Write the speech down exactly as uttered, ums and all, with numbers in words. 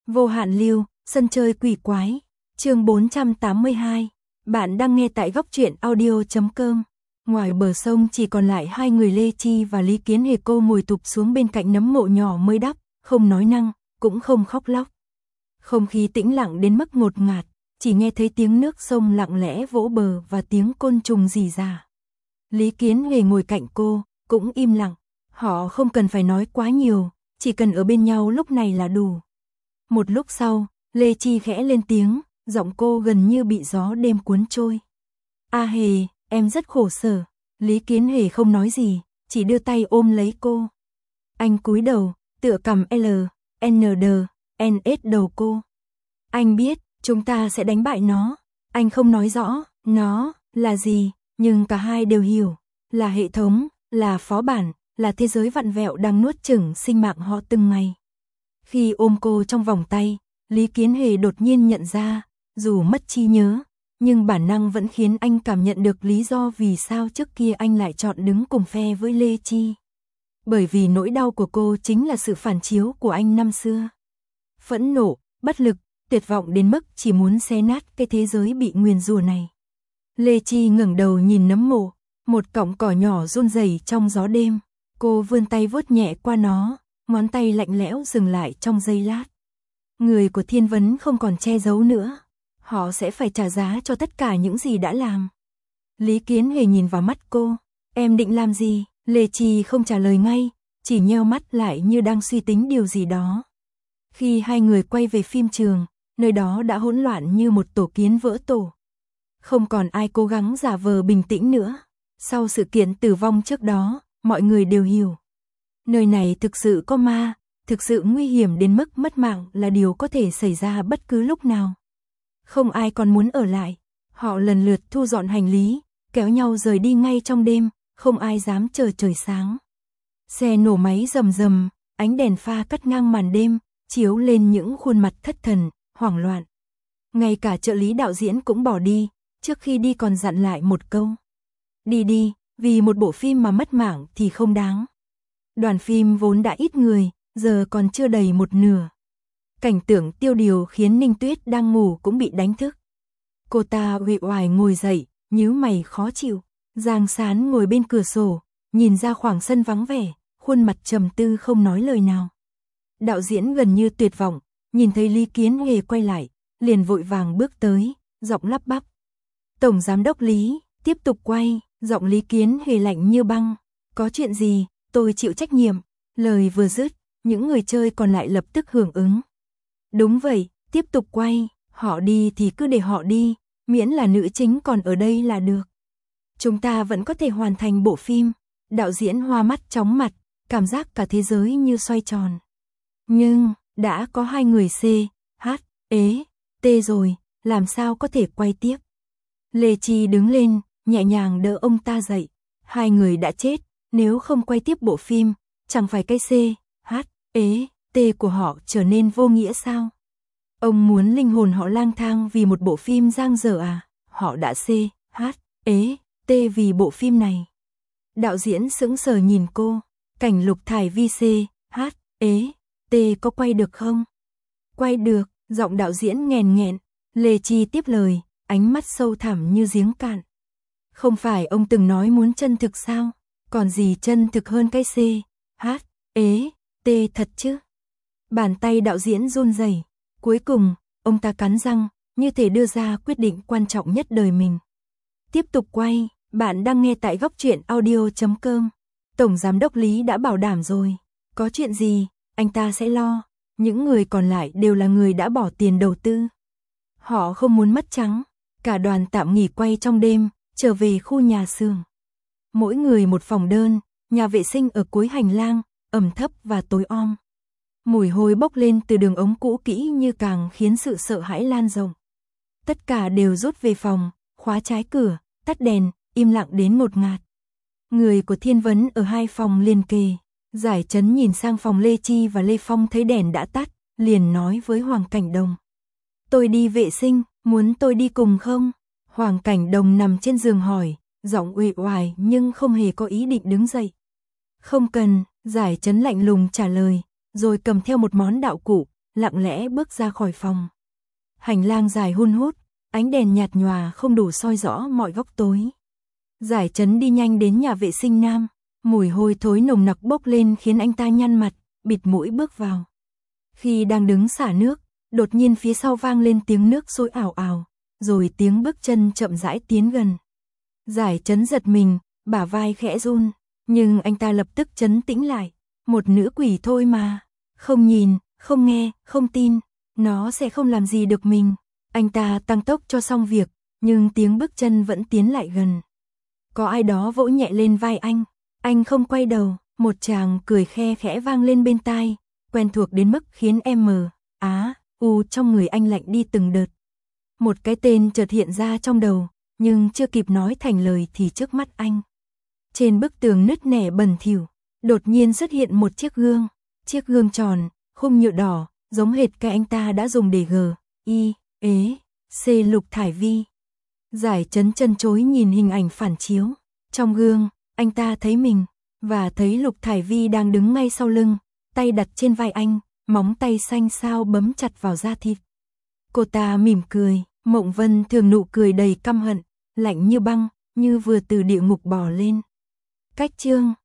Vô hạn lưu, sân chơi quỷ quái, chương bốn trăm tám mươi hai. Bạn đang nghe tại góc truyện audio chấm com. Ngoài bờ sông chỉ còn lại hai người Lê Chi và Lý Kiến Hề, cô ngồi tụp xuống bên cạnh nấm mộ nhỏ mới đắp, không nói năng, cũng không khóc lóc. Không khí tĩnh lặng đến mức ngột ngạt, chỉ nghe thấy tiếng nước sông lặng lẽ vỗ bờ và tiếng côn trùng rỉ rả. Lý Kiến Hề ngồi cạnh cô, cũng im lặng, họ không cần phải nói quá nhiều, chỉ cần ở bên nhau lúc này là đủ. Một lúc sau, Lê Chi khẽ lên tiếng, giọng cô gần như bị gió đêm cuốn trôi. A Hề, em rất khổ sở. Lý Kiến Hề không nói gì, chỉ đưa tay ôm lấy cô. Anh cúi đầu, tựa cầm L, N D, N S đầu cô. Anh biết, chúng ta sẽ đánh bại nó. Anh không nói rõ, nó là gì, nhưng cả hai đều hiểu. Là hệ thống, là phó bản, là thế giới vặn vẹo đang nuốt chửng sinh mạng họ từng ngày. Khi ôm cô trong vòng tay, Lý Kiến Hề đột nhiên nhận ra, dù mất trí nhớ, nhưng bản năng vẫn khiến anh cảm nhận được lý do vì sao trước kia anh lại chọn đứng cùng phe với Lê Chi. Bởi vì nỗi đau của cô chính là sự phản chiếu của anh năm xưa. Phẫn nộ, bất lực, tuyệt vọng đến mức chỉ muốn xé nát cái thế giới bị nguyền rủa này. Lê Chi ngẩng đầu nhìn nấm mộ, một cọng cỏ nhỏ run rẩy trong gió đêm. Cô vươn tay vuốt nhẹ qua nó, ngón tay lạnh lẽo dừng lại trong giây lát. Người của Thiên Vấn không còn che giấu nữa. Họ sẽ phải trả giá cho tất cả những gì đã làm. Lý Kiến Hề nhìn vào mắt cô. Em định làm gì? Lê Chi không trả lời ngay, chỉ nheo mắt lại như đang suy tính điều gì đó. Khi hai người quay về phim trường, nơi đó đã hỗn loạn như một tổ kiến vỡ tổ. Không còn ai cố gắng giả vờ bình tĩnh nữa. Sau sự kiện tử vong trước đó, mọi người đều hiểu. Nơi này thực sự có ma, thực sự nguy hiểm đến mức mất mạng là điều có thể xảy ra bất cứ lúc nào. Không ai còn muốn ở lại. Họ lần lượt thu dọn hành lý, kéo nhau rời đi ngay trong đêm, không ai dám chờ trời sáng. Xe nổ máy rầm rầm, ánh đèn pha cắt ngang màn đêm, chiếu lên những khuôn mặt thất thần, hoảng loạn. Ngay cả trợ lý đạo diễn cũng bỏ đi, trước khi đi còn dặn lại một câu. Đi đi, vì một bộ phim mà mất mạng thì không đáng. Đoàn phim vốn đã ít người, giờ còn chưa đầy một nửa. Cảnh tượng tiêu điều khiến Ninh Tuyết đang ngủ cũng bị đánh thức. Cô ta uể oải ngồi dậy, nhíu mày khó chịu. Giang Sán ngồi bên cửa sổ, nhìn ra khoảng sân vắng vẻ, khuôn mặt trầm tư không nói lời nào. Đạo diễn gần như tuyệt vọng, nhìn thấy Lý Kiến Hề quay lại, liền vội vàng bước tới, giọng lắp bắp. Tổng giám đốc Lý, tiếp tục quay, giọng Lý Kiến Hề lạnh như băng. Có chuyện gì, tôi chịu trách nhiệm. Lời vừa dứt, những người chơi còn lại lập tức hưởng ứng. Đúng vậy, tiếp tục quay, họ đi thì cứ để họ đi, miễn là nữ chính còn ở đây là được. Chúng ta vẫn có thể hoàn thành bộ phim. Đạo diễn hoa mắt chóng mặt, cảm giác cả thế giới như xoay tròn. Nhưng, đã có hai người C, H, ế, T rồi, làm sao có thể quay tiếp. Lê Chi đứng lên, nhẹ nhàng đỡ ông ta dậy. Hai người đã chết, nếu không quay tiếp bộ phim, chẳng phải cái C, H, ế, T của họ trở nên vô nghĩa sao? Ông muốn linh hồn họ lang thang vì một bộ phim dang dở à? Họ đã C, H, ế, T vì bộ phim này. Đạo diễn sững sờ nhìn cô. Cảnh Lục Thải Vi C, H, ế, T có quay được không? Quay được, giọng đạo diễn nghèn nghẹn. Lê Chi tiếp lời, ánh mắt sâu thẳm như giếng cạn. Không phải ông từng nói muốn chân thực sao? Còn gì chân thực hơn cái C, H, ế, T thật chứ? Bàn tay đạo diễn run rẩy. Cuối cùng, ông ta cắn răng, như thể đưa ra quyết định quan trọng nhất đời mình. Tiếp tục quay, bạn đang nghe tại góc truyện audio chấm com. Tổng giám đốc Lý đã bảo đảm rồi. Có chuyện gì, anh ta sẽ lo. Những người còn lại đều là người đã bỏ tiền đầu tư. Họ không muốn mất trắng. Cả đoàn tạm nghỉ quay trong đêm, trở về khu nhà xưởng. Mỗi người một phòng đơn, nhà vệ sinh ở cuối hành lang, ẩm thấp và tối om. Mùi hôi bốc lên từ đường ống cũ kỹ như càng khiến sự sợ hãi lan rộng. Tất cả đều rút về phòng, khóa trái cửa, tắt đèn, im lặng đến ngột ngạt. Người của Thiên Vấn ở hai phòng liền kề. Giải Trấn nhìn sang phòng Lê Chi và Lê Phong thấy đèn đã tắt, liền nói với Hoàng Cảnh Đồng. Tôi đi vệ sinh, muốn tôi đi cùng không? Hoàng Cảnh Đồng nằm trên giường hỏi, giọng uể oải nhưng không hề có ý định đứng dậy. Không cần, Giải Trấn lạnh lùng trả lời, rồi cầm theo một món đạo cụ, lặng lẽ bước ra khỏi phòng. Hành lang dài hun hút, ánh đèn nhạt nhòa không đủ soi rõ mọi góc tối. Giải Trấn đi nhanh đến nhà vệ sinh nam, mùi hôi thối nồng nặc bốc lên khiến anh ta nhăn mặt, bịt mũi bước vào. Khi đang đứng xả nước, đột nhiên phía sau vang lên tiếng nước sôi ảo ảo, rồi tiếng bước chân chậm rãi tiến gần. Giải Trấn giật mình, bả vai khẽ run, nhưng anh ta lập tức trấn tĩnh lại. Một nữ quỷ thôi mà, không nhìn, không nghe, không tin, nó sẽ không làm gì được mình. Anh ta tăng tốc cho xong việc, nhưng tiếng bước chân vẫn tiến lại gần. Có ai đó vỗ nhẹ lên vai anh, anh không quay đầu, một tràng cười khe khẽ vang lên bên tai, quen thuộc đến mức khiến em mờ, á, u trong người anh lạnh đi từng đợt. Một cái tên chợt hiện ra trong đầu, nhưng chưa kịp nói thành lời thì trước mắt anh. Trên bức tường nứt nẻ bẩn thỉu, đột nhiên xuất hiện một chiếc gương, chiếc gương tròn, khung nhựa đỏ, giống hệt cái anh ta đã dùng để gờ, y, ế, c Lục Thải Vi. Giải Trấn chân chối nhìn hình ảnh phản chiếu, trong gương, anh ta thấy mình, và thấy Lục Thải Vi đang đứng ngay sau lưng, tay đặt trên vai anh, móng tay xanh xao bấm chặt vào da thịt. Cô ta mỉm cười, Mộng Vân thường nụ cười đầy căm hận, lạnh như băng, như vừa từ địa ngục bò lên. Cách chương